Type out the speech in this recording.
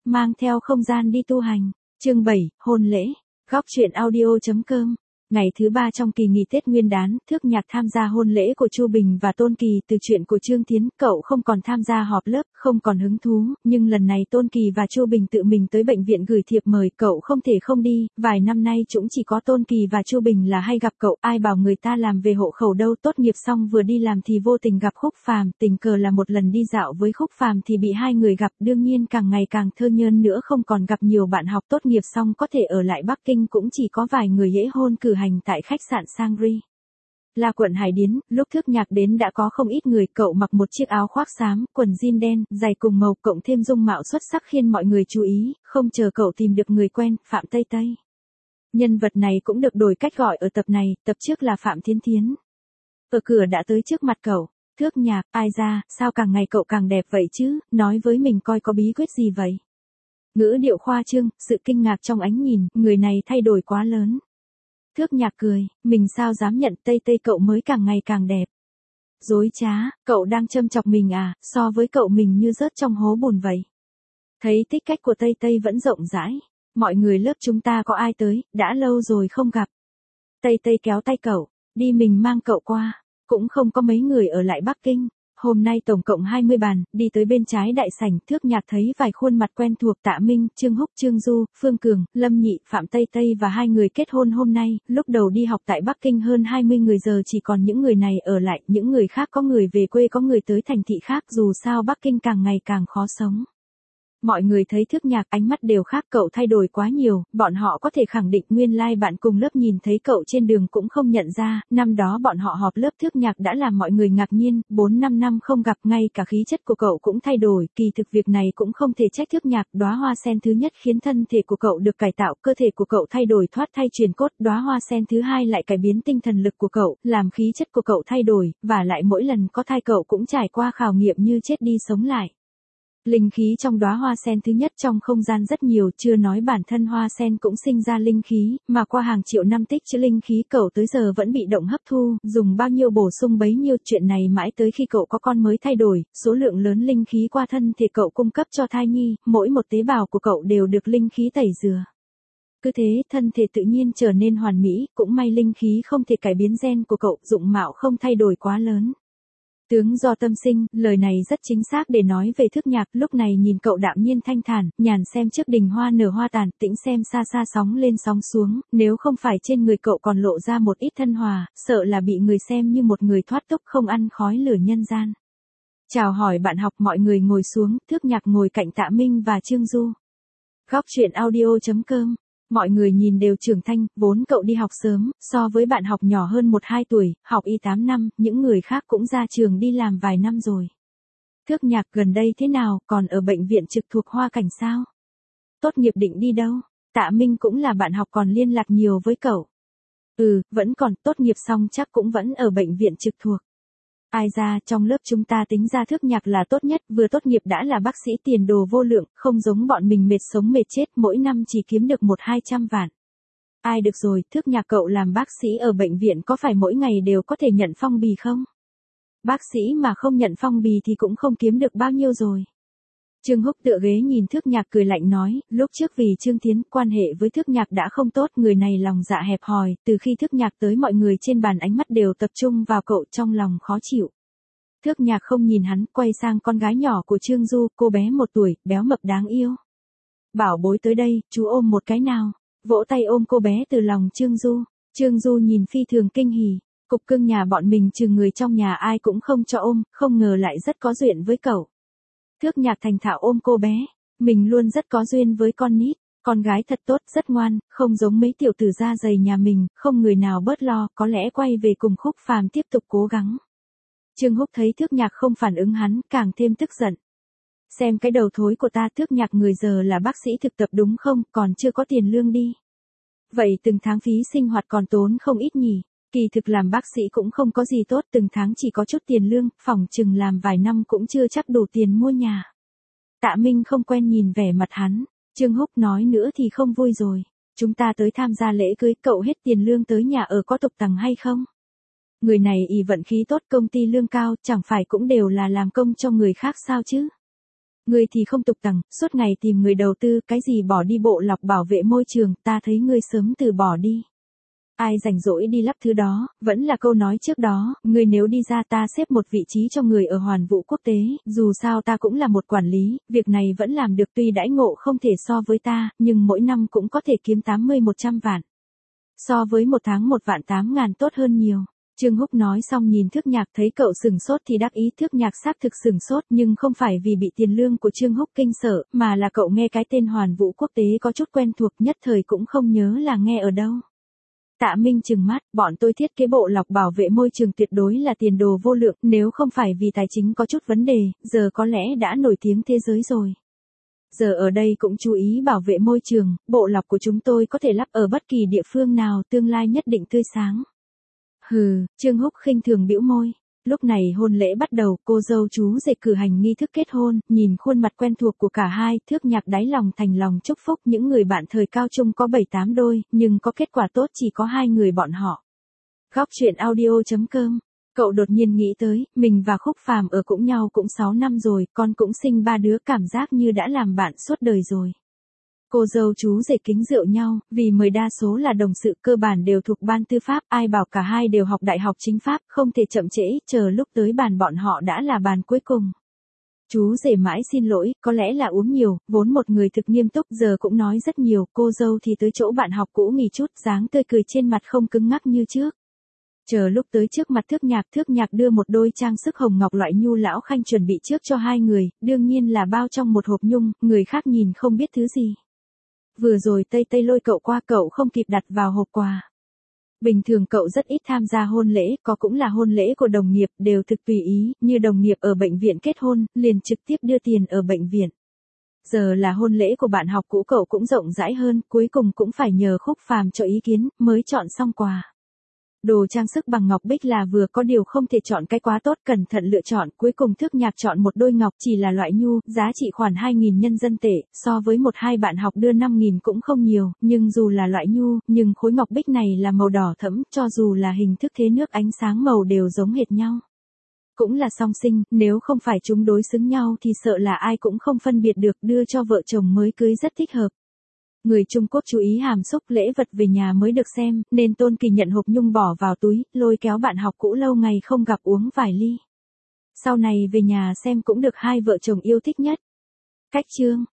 mang theo không gian đi tu hành. Chương 7, hôn lễ. Góc truyện audio.com. Ngày thứ 3 trong kỳ nghỉ Tết Nguyên đán, Thước Nhạc tham gia hôn lễ của Chu Bình và Tôn Kỳ. Từ chuyện của Trương Thiến, cậu không còn tham gia họp lớp, không còn hứng thú, nhưng lần này Tôn Kỳ và Chu Bình tự mình tới bệnh viện gửi thiệp mời, cậu không thể không đi. Vài năm nay cũng chỉ có Tôn Kỳ và Chu Bình là hay gặp cậu, ai bảo người ta làm về hộ khẩu đâu. Tốt nghiệp xong vừa đi làm thì vô tình gặp Khúc Phàm, tình cờ là một lần đi dạo với Khúc Phàm thì bị hai người gặp, đương nhiên càng ngày càng thơ nhơn nữa, không còn gặp nhiều bạn học. Tốt nghiệp xong có thể ở lại Bắc Kinh cũng chỉ có vài người dễ hôn cử hành tại khách sạn Sangri La, quận Hải Điến. Lúc Thước Nhạc đến đã có không ít người. Cậu mặc một chiếc áo khoác xám, quần jean đen, giày cùng màu, cộng thêm dung mạo xuất sắc khiến mọi người chú ý. Không chờ cậu tìm được người quen, Phạm Tây Tây. Nhân vật này cũng được đổi cách gọi ở tập này, tập trước là Phạm Thiến Thiến. Ở cửa đã tới trước mặt cậu. Thước Nhạc, ai ra, sao càng ngày cậu càng đẹp vậy chứ, nói với mình coi có bí quyết gì vậy. Ngữ điệu khoa trương, sự kinh ngạc trong ánh nhìn, người này thay đổi quá lớn. Thước Nhạc cười, mình sao dám nhận, Tây Tây cậu mới càng ngày càng đẹp. Dối trá, cậu đang châm chọc mình à, so với cậu mình như rớt trong hố bùn vậy. Thấy tích cách của Tây Tây vẫn rộng rãi, mọi người lớp chúng ta có ai tới, đã lâu rồi không gặp. Tây Tây kéo tay cậu, đi mình mang cậu qua, cũng không có mấy người ở lại Bắc Kinh. Hôm nay tổng cộng 20 bàn, đi tới bên trái đại sảnh, Thước Nhạc thấy vài khuôn mặt quen thuộc, Tạ Minh, Trương Húc, Trương Du, Phương Cường, Lâm Nhị, Phạm Tây Tây và hai người kết hôn hôm nay. Lúc đầu đi học tại Bắc Kinh hơn 20 người, giờ chỉ còn những người này ở lại, những người khác có người về quê, có người tới thành thị khác, dù sao Bắc Kinh càng ngày càng khó sống. Mọi người thấy Thước Nhạc ánh mắt đều khác, cậu thay đổi quá nhiều, bọn họ có thể khẳng định nguyên lai bạn cùng lớp nhìn thấy cậu trên đường cũng không nhận ra. Năm đó bọn họ họp lớp Thước Nhạc đã làm mọi người ngạc nhiên, 4-5 năm không gặp, ngay cả khí chất của cậu cũng thay đổi. Kỳ thực việc này cũng không thể trách Thước Nhạc, đóa hoa sen thứ nhất khiến thân thể của cậu được cải tạo, cơ thể của cậu thay đổi, thoát thai truyền cốt. Đóa hoa sen thứ hai lại cải biến tinh thần lực của cậu, làm khí chất của cậu thay đổi, và lại mỗi lần có thai cậu cũng trải qua khảo nghiệm như chết đi sống lại. Linh khí trong đóa hoa sen thứ nhất trong không gian rất nhiều, chưa nói bản thân hoa sen cũng sinh ra linh khí, mà qua hàng triệu năm tích trữ linh khí, cậu tới giờ vẫn bị động hấp thu, dùng bao nhiêu bổ sung bấy nhiêu. Chuyện này mãi tới khi cậu có con mới thay đổi, số lượng lớn linh khí qua thân thể cậu cung cấp cho thai nhi, mỗi một tế bào của cậu đều được linh khí tẩy rửa. Cứ thế, thân thể tự nhiên trở nên hoàn mỹ, cũng may linh khí không thể cải biến gen của cậu, dụng mạo không thay đổi quá lớn. Tướng do tâm sinh, lời này rất chính xác để nói về Thước Nhạc. Lúc này nhìn cậu đạm nhiên thanh thản, nhàn xem trước đình hoa nở hoa tàn, tĩnh xem xa xa sóng lên sóng xuống, nếu không phải trên người cậu còn lộ ra một ít thân hòa, sợ là bị người xem như một người thoát tục không ăn khói lửa nhân gian. Chào hỏi bạn học, mọi người ngồi xuống, Thước Nhạc ngồi cạnh Tạ Minh và Trương Du. Góc truyện audio.com. Mọi người nhìn đều trưởng thành, vốn cậu đi học sớm, so với bạn học nhỏ hơn 1-2 tuổi, học y 8 năm, những người khác cũng ra trường đi làm vài năm rồi. Thước Nhạc, gần đây thế nào, còn ở bệnh viện trực thuộc Hoa Cảnh sao? Tốt nghiệp định đi đâu? Tạ Minh cũng là bạn học còn liên lạc nhiều với cậu. Vẫn còn, tốt nghiệp xong chắc cũng vẫn ở bệnh viện trực thuộc. Ai ra, trong lớp chúng ta tính ra Thước Nhạc là tốt nhất, vừa tốt nghiệp đã là bác sĩ, tiền đồ vô lượng, không giống bọn mình mệt sống mệt chết, mỗi năm chỉ kiếm được 100-200 vạn. Ai được rồi, Thước Nhạc cậu làm bác sĩ ở bệnh viện có phải mỗi ngày đều có thể nhận phong bì không? Bác sĩ mà không nhận phong bì thì cũng không kiếm được bao nhiêu rồi. Trương Húc tựa ghế nhìn Thước Nhạc cười lạnh nói, lúc trước vì Trương Thiến, quan hệ với Thước Nhạc đã không tốt, người này lòng dạ hẹp hòi, từ khi Thước Nhạc tới mọi người trên bàn ánh mắt đều tập trung vào cậu, trong lòng khó chịu. Thước Nhạc không nhìn hắn, quay sang con gái nhỏ của Trương Du, cô bé 1 tuổi, béo mập đáng yêu. Bảo bối tới đây, chú ôm một cái nào, vỗ tay ôm cô bé từ lòng Trương Du. Trương Du nhìn phi thường kinh hỉ, cục cưng nhà bọn mình trừ người trong nhà ai cũng không cho ôm, không ngờ lại rất có duyên với cậu. Thước Nhạc thành thạo ôm cô bé, mình luôn rất có duyên với con nít, con gái thật tốt, rất ngoan, không giống mấy tiểu tử da dày nhà mình, không người nào bớt lo, có lẽ quay về cùng Khúc Phàm tiếp tục cố gắng. Trương Húc thấy Thước Nhạc không phản ứng hắn, càng thêm tức giận. Xem cái đầu thối của ta, Thước Nhạc người giờ là bác sĩ thực tập đúng không, còn chưa có tiền lương đi. Vậy từng tháng phí sinh hoạt còn tốn không ít nhỉ? Kỳ thực làm bác sĩ cũng không có gì tốt, từng tháng chỉ có chút tiền lương, phỏng chừng làm vài năm cũng chưa chắc đủ tiền mua nhà. Tạ Minh không quen nhìn vẻ mặt hắn, Trương Húc nói nữa thì không vui rồi. Chúng ta tới tham gia lễ cưới, cậu hết tiền lương tới nhà ở có tục tằng hay không? Người này ỷ vận khí tốt, công ty lương cao, chẳng phải cũng đều là làm công cho người khác sao chứ? Ngươi thì không tục tằng, suốt ngày tìm người đầu tư, cái gì bỏ đi bộ lọc bảo vệ môi trường, ta thấy ngươi sớm từ bỏ đi. Ai rảnh rỗi đi lắp thứ đó, vẫn là câu nói trước đó, ngươi nếu đi ra ta xếp một vị trí cho người ở Hoàn Vũ Quốc tế, dù sao ta cũng là một quản lý, việc này vẫn làm được tuy đãi ngộ không thể so với ta, nhưng mỗi năm cũng có thể kiếm 80-100 vạn. So với một tháng 1.800.000 tốt hơn nhiều. Trương Húc nói xong nhìn Thước Nhạc thấy cậu sừng sốt thì đắc ý. Thước Nhạc xác thực sừng sốt nhưng không phải vì bị tiền lương của Trương Húc kinh sợ, mà là cậu nghe cái tên Hoàn Vũ Quốc tế có chút quen thuộc, nhất thời cũng không nhớ là nghe ở đâu. Tạ Minh trừng mắt, bọn tôi thiết kế bộ lọc bảo vệ môi trường tuyệt đối là tiền đồ vô lượng, nếu không phải vì tài chính có chút vấn đề, giờ có lẽ đã nổi tiếng thế giới rồi. Giờ ở đây cũng chú ý bảo vệ môi trường, bộ lọc của chúng tôi có thể lắp ở bất kỳ địa phương nào, tương lai nhất định tươi sáng. Hừ, Trương Húc khinh thường bĩu môi. Lúc này hôn lễ bắt đầu, cô dâu chú rể cử hành nghi thức kết hôn, nhìn khuôn mặt quen thuộc của cả hai, Thước Nhạc đáy lòng thành lòng chúc phúc. Những người bạn thời cao trung có 7-8 đôi, nhưng có kết quả tốt chỉ có 2 người bọn họ. Góc truyện audio.com. Cậu đột nhiên nghĩ tới, mình và Khúc Phàm ở cũng nhau cũng 6 năm rồi, con cũng sinh 3 đứa, cảm giác như đã làm bạn suốt đời rồi. Cô dâu chú rể kính rượu nhau, vì mời đa số là đồng sự, cơ bản đều thuộc ban tư pháp, ai bảo cả hai đều học đại học chính pháp, không thể chậm trễ, chờ lúc tới bàn bọn họ đã là bàn cuối cùng. Chú rể mãi xin lỗi, có lẽ là uống nhiều, vốn một người thực nghiêm túc, giờ cũng nói rất nhiều, cô dâu thì tới chỗ bạn học cũ nghỉ chút, dáng tươi cười trên mặt không cứng ngắc như trước. Chờ lúc tới trước mặt Thước Nhạc đưa một đôi trang sức hồng ngọc loại nhu lão khanh chuẩn bị trước cho hai người, đương nhiên là bao trong một hộp nhung, người khác nhìn không biết thứ gì. Vừa rồi Tây lôi cậu qua, cậu không kịp đặt vào hộp quà. Bình thường cậu rất ít tham gia hôn lễ, có cũng là hôn lễ của đồng nghiệp, đều thực tùy ý, như đồng nghiệp ở bệnh viện kết hôn, liền trực tiếp đưa tiền ở bệnh viện. Giờ là hôn lễ của bạn học cũ, cậu cũng rộng rãi hơn, cuối cùng cũng phải nhờ Khúc Phàm cho ý kiến, mới chọn xong quà. Đồ trang sức bằng ngọc bích là vừa, có điều không thể chọn cái quá tốt, cẩn thận lựa chọn, cuối cùng Thước Nhạc chọn một đôi ngọc chỉ là loại nhu, giá trị khoảng 2.000 nhân dân tệ, so với 1-2 bạn học đưa 5.000 cũng không nhiều, nhưng dù là loại nhu, nhưng khối ngọc bích này là màu đỏ thẫm, cho dù là hình thức thế nước ánh sáng màu đều giống hệt nhau. Cũng là song sinh, nếu không phải chúng đối xứng nhau thì sợ là ai cũng không phân biệt được, đưa cho vợ chồng mới cưới rất thích hợp. Người Trung Quốc chú ý hàm xúc, lễ vật về nhà mới được xem, nên Tôn Kỳ nhận hộp nhung bỏ vào túi, lôi kéo bạn học cũ lâu ngày không gặp uống vài ly. Sau này về nhà xem cũng được hai vợ chồng yêu thích nhất. Cách chương